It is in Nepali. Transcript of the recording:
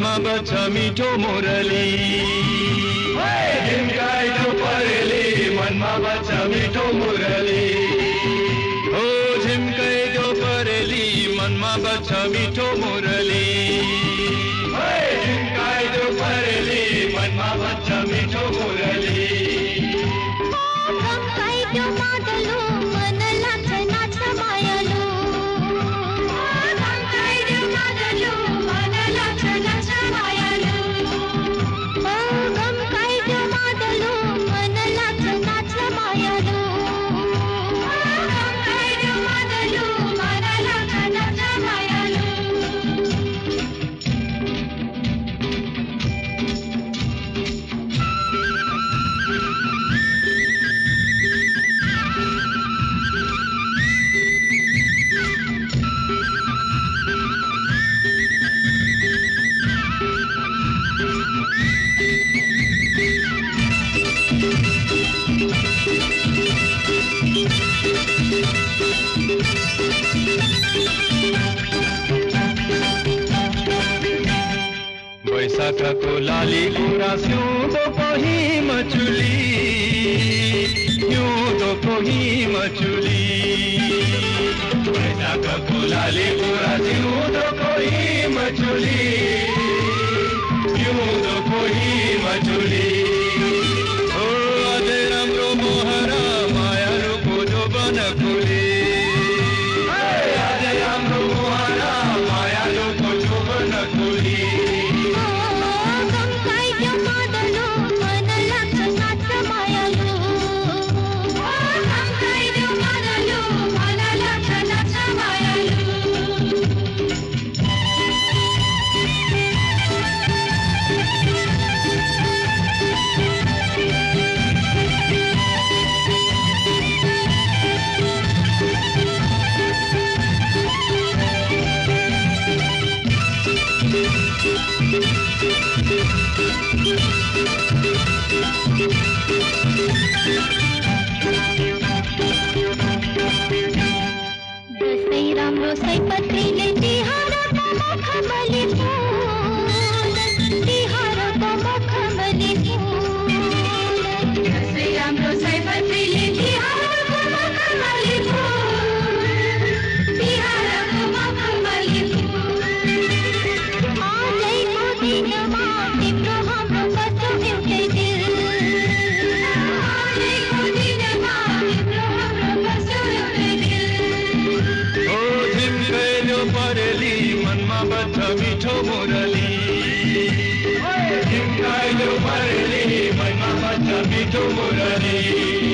मनमा बच्छ मिठो मुरली झिम्काइदेऊ परेली मनमा बच्छ मिठो मुरली हो झिम्काइदेऊ परेली मनमा बच्छ मिठो मुरली झिम्काइदेऊ परेली मनमा बच्छ मिठो मुरली बैशाखको लाली कुरा सिउँदो कोही मचुली हिउँदो कोही मचुली बैशाखको लाली कुरा सिउँदो कोही मचुली हिउँदो कोही मचुली हो अझै राम्रो मोहरा मायालुको जोबन फुली अझै राम्रो मोहरा मायालुको जोबन फुली दसैँ राम्रो सयपत्रीले तिहारको मखमली फुल तिहारको मखमली फुल दसैँ राम्रो सयपत्रीले तिहारको मखमली फुल तिहारको मखमली फुल आजैको दिनमा तिम्रो हाम्रो बस्यो एउटै दिल आजैको दिनमा तिम्रो हाम्रो बस्यो एउटै दिल झिम्काइदेऊ परेली मनमा बच्छ मिठो मुरली झिम्काइदेऊ परेली मनमा बच्छ मिठो मुरली